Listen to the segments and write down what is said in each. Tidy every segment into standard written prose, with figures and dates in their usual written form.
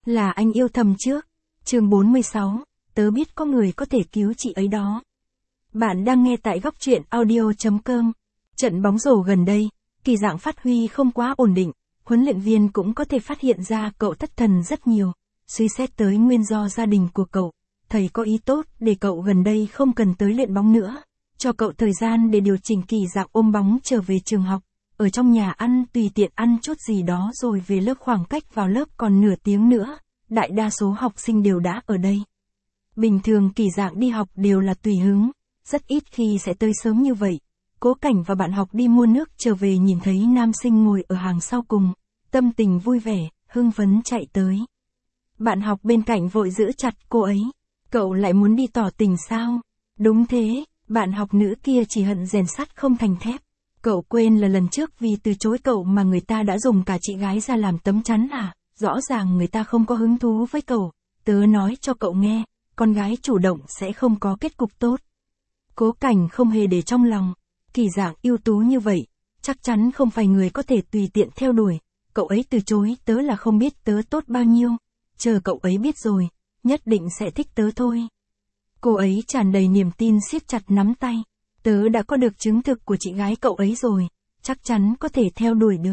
Là anh yêu thầm trước. Chương 46, tớ biết có người có thể cứu chị ấy đó. Bạn đang nghe tại góc truyện audio.com. Trận bóng rổ gần đây, Kỳ Dạng phát huy không quá ổn định, huấn luyện viên cũng có thể phát hiện ra cậu thất thần rất nhiều. Suy xét tới nguyên do gia đình của cậu, thầy có ý tốt để cậu gần đây không cần tới luyện bóng nữa, cho cậu thời gian để điều chỉnh. Kỳ Dạng ôm bóng trở về trường học, ở trong nhà ăn tùy tiện ăn chút gì đó rồi về lớp. Khoảng cách vào lớp còn nửa tiếng nữa, đại đa số học sinh đều đã ở đây. Bình thường Kỳ Dạng đi học đều là tùy hứng, rất ít khi sẽ tới sớm như vậy. Cố Cảnh và bạn học đi mua nước trở về nhìn thấy nam sinh ngồi ở hàng sau cùng, tâm tình vui vẻ, hưng phấn chạy tới. Bạn học bên cạnh vội giữ chặt cô ấy. Cậu lại muốn đi tỏ tình sao? Đúng thế, bạn học nữ kia chỉ hận rèn sắt không thành thép. Cậu quên là lần trước vì từ chối cậu mà người ta đã dùng cả chị gái ra làm tấm chắn à? Rõ ràng người ta không có hứng thú với cậu. Tớ nói cho cậu nghe, con gái chủ động sẽ không có kết cục tốt. Cố Cảnh không hề để trong lòng. Kỳ Dạng ưu tú như vậy, chắc chắn không phải người có thể tùy tiện theo đuổi. Cậu ấy từ chối tớ là không biết tớ tốt bao nhiêu. Chờ cậu ấy biết rồi, nhất định sẽ thích tớ thôi. Cô ấy tràn đầy niềm tin siết chặt nắm tay. Tớ đã có được chứng thực của chị gái cậu ấy rồi, chắc chắn có thể theo đuổi được.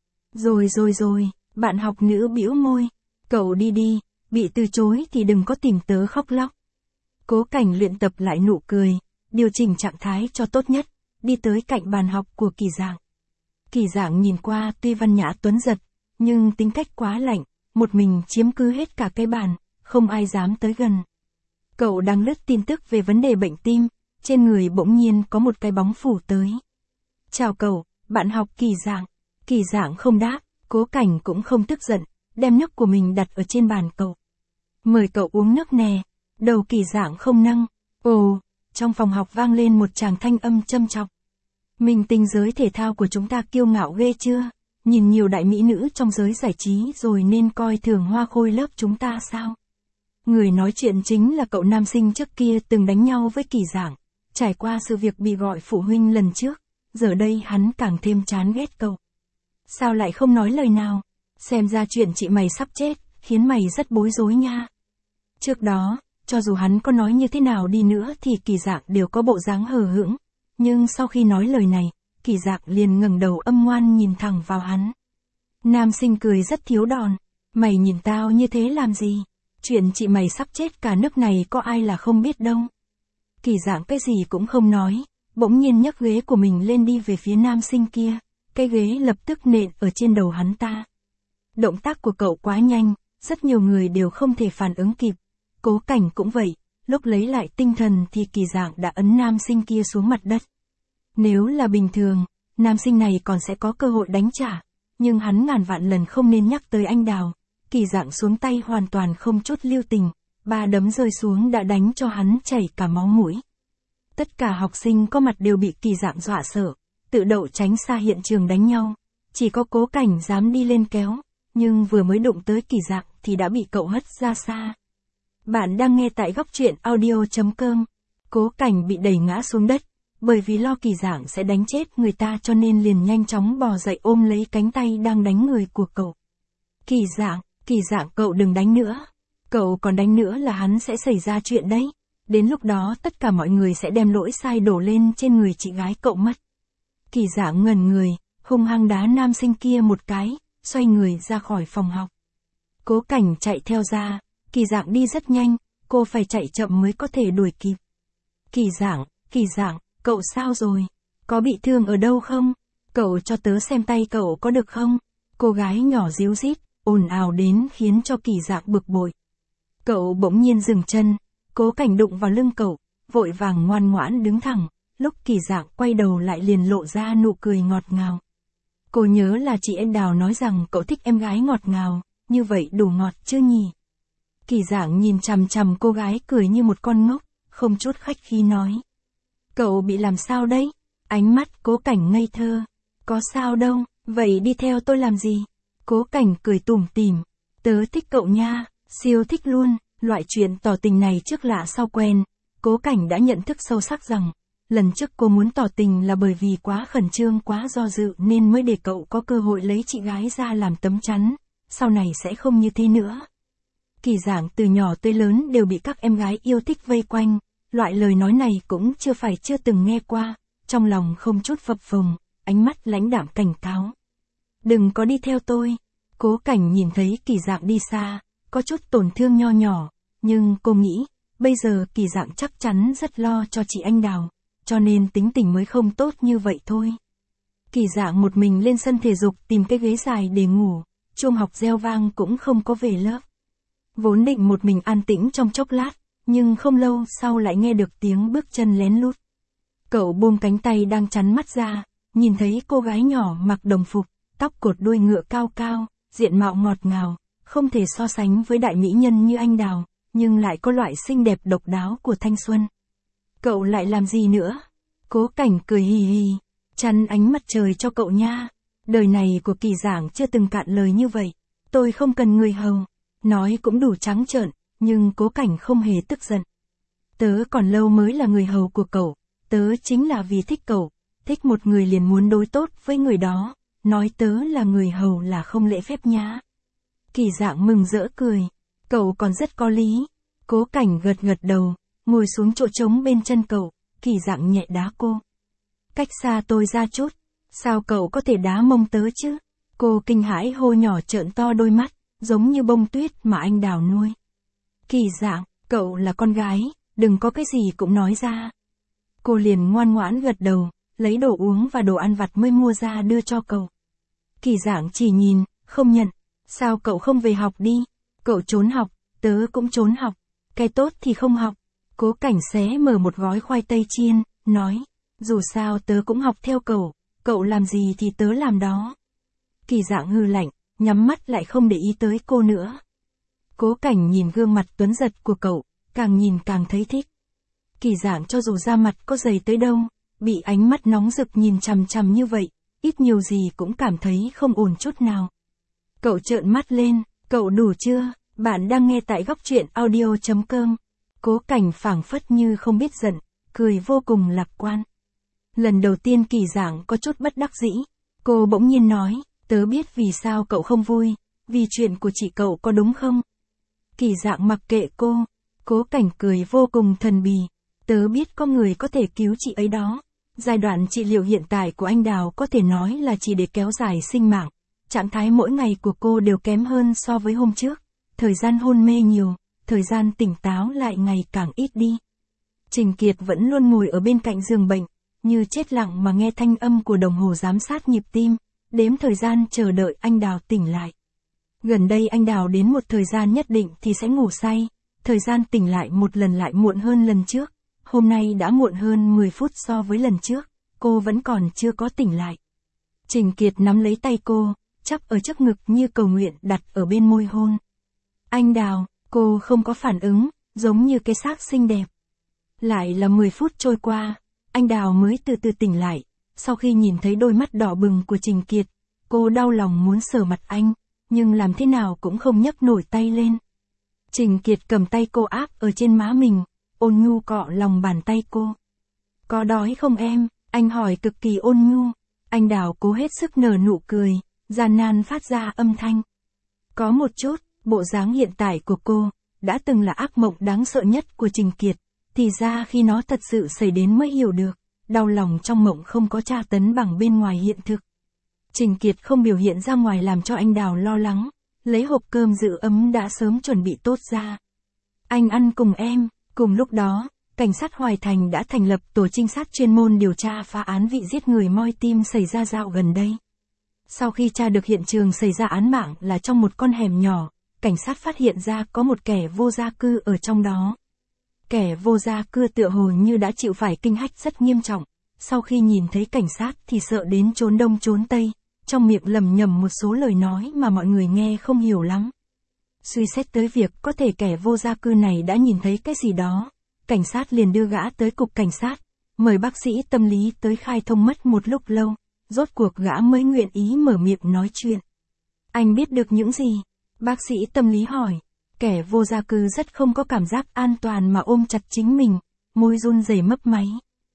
Rồi, bạn học nữ bĩu môi. Cậu đi đi, bị từ chối thì đừng có tìm tớ khóc lóc. Cố Cảnh luyện tập lại nụ cười, điều chỉnh trạng thái cho tốt nhất, đi tới cạnh bàn học của Kỳ Dạng. Kỳ Dạng nhìn qua tuy văn nhã tuấn giật, nhưng tính cách quá lạnh, một mình chiếm cứ hết cả cái bàn, không ai dám tới gần. Cậu đang lướt tin tức về vấn đề bệnh tim, trên người bỗng nhiên có một cái bóng phủ tới. Chào cậu, bạn học Kỳ Dạng. Kỳ Dạng không đáp, Cố Cảnh cũng không tức giận, đem nước của mình đặt ở trên bàn cậu. Mời cậu uống nước nè. Đầu Kỳ Dạng không nâng. Ồ, trong phòng học vang lên một tràng thanh âm châm chọc. Minh tinh giới thể thao của chúng ta kiêu ngạo ghê chưa? Nhìn nhiều đại mỹ nữ trong giới giải trí rồi nên coi thường hoa khôi lớp chúng ta sao? Người nói chuyện chính là cậu nam sinh trước kia từng đánh nhau với Kỳ Dạng. Trải qua sự việc bị gọi phụ huynh lần trước, giờ đây hắn càng thêm chán ghét cậu. Sao lại không nói lời nào? Xem ra chuyện chị mày sắp chết, khiến mày rất bối rối nha. Trước đó, cho dù hắn có nói như thế nào đi nữa thì Kỳ Dạng đều có bộ dáng hờ hững. Nhưng sau khi nói lời này, Kỳ Dạng liền ngẩng đầu âm ngoan nhìn thẳng vào hắn. Nam sinh cười rất thiếu đòn. Mày nhìn tao như thế làm gì? Chuyện chị mày sắp chết cả nước này có ai là không biết đâu. Kỳ Dạng cái gì cũng không nói, bỗng nhiên nhấc ghế của mình lên đi về phía nam sinh kia. Cái ghế lập tức nện ở trên đầu hắn ta. Động tác của cậu quá nhanh, rất nhiều người đều không thể phản ứng kịp. Cố Cảnh cũng vậy, lúc lấy lại tinh thần thì Kỳ Dạng đã ấn nam sinh kia xuống mặt đất. Nếu là bình thường, nam sinh này còn sẽ có cơ hội đánh trả, nhưng hắn ngàn vạn lần không nên nhắc tới anh Đào. Kỳ Dạng xuống tay hoàn toàn không chút lưu tình, 3 đấm rơi xuống đã đánh cho hắn chảy cả máu mũi. Tất cả học sinh có mặt đều bị Kỳ Dạng dọa sợ, tự đậu tránh xa hiện trường đánh nhau. Chỉ có Cố Cảnh dám đi lên kéo, nhưng vừa mới đụng tới Kỳ Dạng thì đã bị cậu hất ra xa. Bạn đang nghe tại góc truyện audio.com. Cố Cảnh bị đẩy ngã xuống đất, bởi vì lo Kỳ Dạng sẽ đánh chết người ta cho nên liền nhanh chóng bò dậy ôm lấy cánh tay đang đánh người của cậu. Kỳ Dạng cậu đừng đánh nữa. Cậu còn đánh nữa là hắn sẽ xảy ra chuyện đấy. Đến lúc đó tất cả mọi người sẽ đem lỗi sai đổ lên trên người chị gái cậu mất. Kỳ Dạng ngẩn người, hung hăng đá nam sinh kia một cái, xoay người ra khỏi phòng học. Cố Cảnh chạy theo ra, Kỳ Dạng đi rất nhanh, cô phải chạy chậm mới có thể đuổi kịp. Kỳ Dạng, cậu sao rồi? Có bị thương ở đâu không? Cậu cho tớ xem tay cậu có được không? Cô gái nhỏ ríu rít, ồn ào đến khiến cho Kỳ Dạng bực bội. Cậu bỗng nhiên dừng chân, Cố Cảnh đụng vào lưng cậu, vội vàng ngoan ngoãn đứng thẳng, lúc Kỳ Dạng quay đầu lại liền lộ ra nụ cười ngọt ngào. Cô nhớ là chị em Đào nói rằng cậu thích em gái ngọt ngào, như vậy đủ ngọt chưa nhỉ? Kỳ Dạng nhìn chằm chằm cô gái cười như một con ngốc, không chút khách khí nói. Cậu bị làm sao đấy? Ánh mắt Cố Cảnh ngây thơ. Có sao đâu, vậy đi theo tôi làm gì? Cố Cảnh cười tủm tỉm. Tớ thích cậu nha, siêu thích luôn. Loại chuyện tỏ tình này trước lạ sau quen. Cố Cảnh đã nhận thức sâu sắc rằng, lần trước cô muốn tỏ tình là bởi vì quá khẩn trương quá do dự nên mới để cậu có cơ hội lấy chị gái ra làm tấm chắn. Sau này sẽ không như thế nữa. Kỳ Dạng từ nhỏ tới lớn đều bị các em gái yêu thích vây quanh, loại lời nói này cũng chưa từng nghe qua, trong lòng không chút phập phồng, ánh mắt lãnh đạm cảnh cáo. Đừng có đi theo tôi. Cố Cảnh nhìn thấy Kỳ Dạng đi xa, có chút tổn thương nho nhỏ, nhưng cô nghĩ, bây giờ Kỳ Dạng chắc chắn rất lo cho chị Anh Đào, cho nên tính tình mới không tốt như vậy thôi. Kỳ Dạng một mình lên sân thể dục tìm cái ghế dài để ngủ, chuông học reo vang cũng không có về lớp. Vốn định một mình an tĩnh trong chốc lát, nhưng không lâu sau lại nghe được tiếng bước chân lén lút. Cậu buông cánh tay đang chắn mắt ra, nhìn thấy cô gái nhỏ mặc đồng phục, tóc cột đuôi ngựa cao cao, diện mạo ngọt ngào, không thể so sánh với đại mỹ nhân như Anh Đào, nhưng lại có loại xinh đẹp độc đáo của thanh xuân. Cậu lại làm gì nữa? Cố Cảnh cười hì hì, chắn ánh mặt trời cho cậu nha. Đời này của Kỳ Dạng chưa từng cạn lời như vậy. Tôi không cần người hầu. Nói cũng đủ trắng trợn, nhưng Cố Cảnh không hề tức giận. Tớ còn lâu mới là người hầu của cậu. Tớ chính là vì thích cậu. Thích một người liền muốn đối tốt với người đó. Nói tớ là người hầu là không lễ phép nhá. Kỳ Dạng mừng rỡ cười. Cậu còn rất có lý. Cố Cảnh gật gật đầu, ngồi xuống chỗ trống bên chân cậu. Kỳ Dạng nhẹ đá cô. Cách xa tôi ra chút. Sao cậu có thể đá mông tớ chứ? Cô kinh hãi hô nhỏ trợn to đôi mắt, giống như bông tuyết mà Anh Đào nuôi. Kỳ Dạng, cậu là con gái, đừng có cái gì cũng nói ra. Cô liền ngoan ngoãn gật đầu, lấy đồ uống và đồ ăn vặt mới mua ra đưa cho cậu. Kỳ Dạng chỉ nhìn, không nhận. Sao cậu không về học đi? Cậu trốn học, tớ cũng trốn học. Cái tốt thì không học. Cố Cảnh xé mở một gói khoai tây chiên, nói, dù sao tớ cũng học theo cậu làm gì thì tớ làm đó. Kỳ Dạng hừ lạnh, nhắm mắt lại không để ý tới cô nữa. Cố Cảnh nhìn gương mặt tuấn giật của cậu, càng nhìn càng thấy thích. Kỳ Dạng cho dù da mặt có dày tới đâu, bị ánh mắt nóng rực nhìn chằm chằm như vậy, ít nhiều gì cũng cảm thấy không ổn chút nào. Cậu trợn mắt lên, cậu đủ chưa? Bạn đang nghe tại góc truyện audio.com. Cố Cảnh phảng phất như không biết giận, cười vô cùng lạc quan. Lần đầu tiên Kỳ Dạng có chút bất đắc dĩ, cô bỗng nhiên nói, tớ biết vì sao cậu không vui, vì chuyện của chị cậu có đúng không? Kỳ Dạng mặc kệ cô, Cố Cảnh cười vô cùng thần bì, tớ biết có người có thể cứu chị ấy đó. Giai đoạn trị liệu hiện tại của Anh Đào có thể nói là chỉ để kéo dài sinh mạng. Trạng thái mỗi ngày của cô đều kém hơn so với hôm trước, thời gian hôn mê nhiều, thời gian tỉnh táo lại ngày càng ít đi. Trình Kiệt vẫn luôn ngồi ở bên cạnh giường bệnh, như chết lặng mà nghe thanh âm của đồng hồ giám sát nhịp tim, đếm thời gian chờ đợi Anh Đào tỉnh lại. Gần đây Anh Đào đến một thời gian nhất định thì sẽ ngủ say, thời gian tỉnh lại một lần lại muộn hơn lần trước, hôm nay đã muộn hơn 10 phút so với lần trước, cô vẫn còn chưa có tỉnh lại. Trình Kiệt nắm lấy tay cô, chắp ở trước ngực như cầu nguyện đặt ở bên môi hôn. Anh Đào, cô không có phản ứng, giống như cái xác xinh đẹp. Lại là 10 phút trôi qua, Anh Đào mới từ từ tỉnh lại, sau khi nhìn thấy đôi mắt đỏ bừng của Trình Kiệt, cô đau lòng muốn sờ mặt anh, nhưng làm thế nào cũng không nhấc nổi tay lên. Trình Kiệt cầm tay cô áp ở trên má mình, ôn nhu cọ lòng bàn tay cô. Có đói không em? Anh hỏi cực kỳ ôn nhu. Anh Đào cố hết sức nở nụ cười, gian nan phát ra âm thanh. Có một chút, bộ dáng hiện tại của cô, đã từng là ác mộng đáng sợ nhất của Trình Kiệt, thì ra khi nó thật sự xảy đến mới hiểu được, đau lòng trong mộng không có tra tấn bằng bên ngoài hiện thực. Trình Kiệt không biểu hiện ra ngoài làm cho anh Đào lo lắng, lấy hộp cơm giữ ấm đã sớm chuẩn bị tốt ra. Anh ăn cùng em. Cùng lúc đó, cảnh sát Hoài Thành đã thành lập tổ trinh sát chuyên môn điều tra phá án vụ giết người moi tim xảy ra dạo gần đây. Sau khi tra được hiện trường xảy ra án mạng là trong một con hẻm nhỏ, cảnh sát phát hiện ra có một kẻ vô gia cư ở trong đó. Kẻ vô gia cư tựa hồ như đã chịu phải kinh hách rất nghiêm trọng, sau khi nhìn thấy cảnh sát thì sợ đến trốn đông trốn tây, trong miệng lẩm nhẩm một số lời nói mà mọi người nghe không hiểu lắm. Suy xét tới việc có thể kẻ vô gia cư này đã nhìn thấy cái gì đó, cảnh sát liền đưa gã tới cục cảnh sát, mời bác sĩ tâm lý tới khai thông mất một lúc lâu, rốt cuộc gã mới nguyện ý mở miệng nói chuyện. Anh biết được những gì? Bác sĩ tâm lý hỏi. Kẻ vô gia cư rất không có cảm giác an toàn mà ôm chặt chính mình, môi run rẩy mấp máy.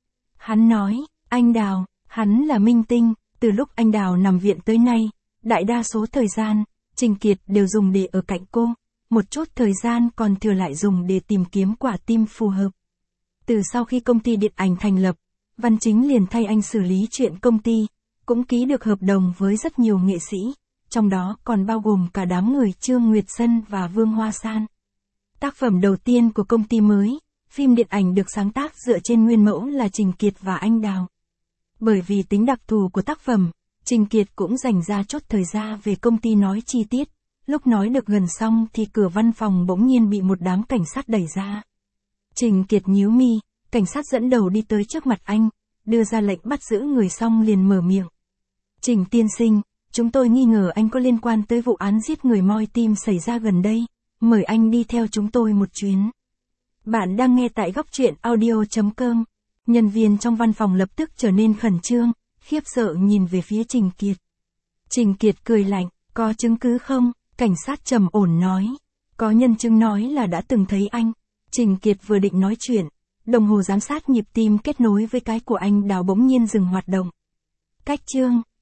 Hắn nói, anh Đào, hắn là minh tinh, từ lúc anh Đào nằm viện tới nay, đại đa số thời gian, Trình Kiệt đều dùng để ở cạnh cô, một chút thời gian còn thừa lại dùng để tìm kiếm quả tim phù hợp. Từ sau khi công ty điện ảnh thành lập, Văn Chính liền thay anh xử lý chuyện công ty, cũng ký được hợp đồng với rất nhiều nghệ sĩ, trong đó còn bao gồm cả đám người Trương Nguyệt Sân và Vương Hoa San. Tác phẩm đầu tiên của công ty mới, phim điện ảnh được sáng tác dựa trên nguyên mẫu là Trình Kiệt và Anh Đào. Bởi vì tính đặc thù của tác phẩm, Trình Kiệt cũng dành ra chốt thời gian về công ty nói chi tiết, lúc nói được gần xong thì cửa văn phòng bỗng nhiên bị một đám cảnh sát đẩy ra. Trình Kiệt nhíu mi, cảnh sát dẫn đầu đi tới trước mặt anh, đưa ra lệnh bắt giữ người xong liền mở miệng. Trình tiên sinh, chúng tôi nghi ngờ anh có liên quan tới vụ án giết người moi tim xảy ra gần đây, mời anh đi theo chúng tôi một chuyến. Bạn đang nghe tại góc truyện audio.com. Nhân viên trong văn phòng lập tức trở nên khẩn trương, khiếp sợ nhìn về phía Trình Kiệt. Trình Kiệt cười lạnh, có chứng cứ không? Cảnh sát trầm ổn nói. Có nhân chứng nói là đã từng thấy anh. Trình Kiệt vừa định nói chuyện, đồng hồ giám sát nhịp tim kết nối với cái của anh Đào bỗng nhiên dừng hoạt động. Cách chương